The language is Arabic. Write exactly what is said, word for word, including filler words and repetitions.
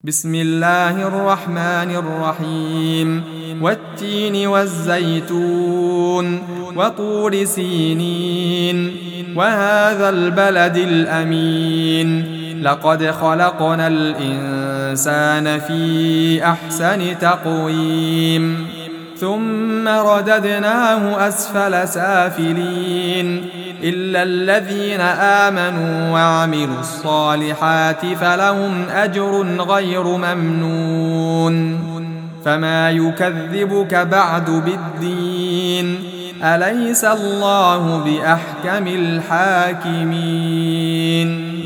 بسم الله الرحمن الرحيم والتين والزيتون وطور سينين وهذا البلد الأمين لقد خلقنا الإنسان في أحسن تقويم ثم رددناه أسفل سافلين إلا الذين آمنوا وعملوا الصالحات فلهم أجر غير ممنون فما يكذبك بعد بالدين أليس الله بأحكم الحاكمين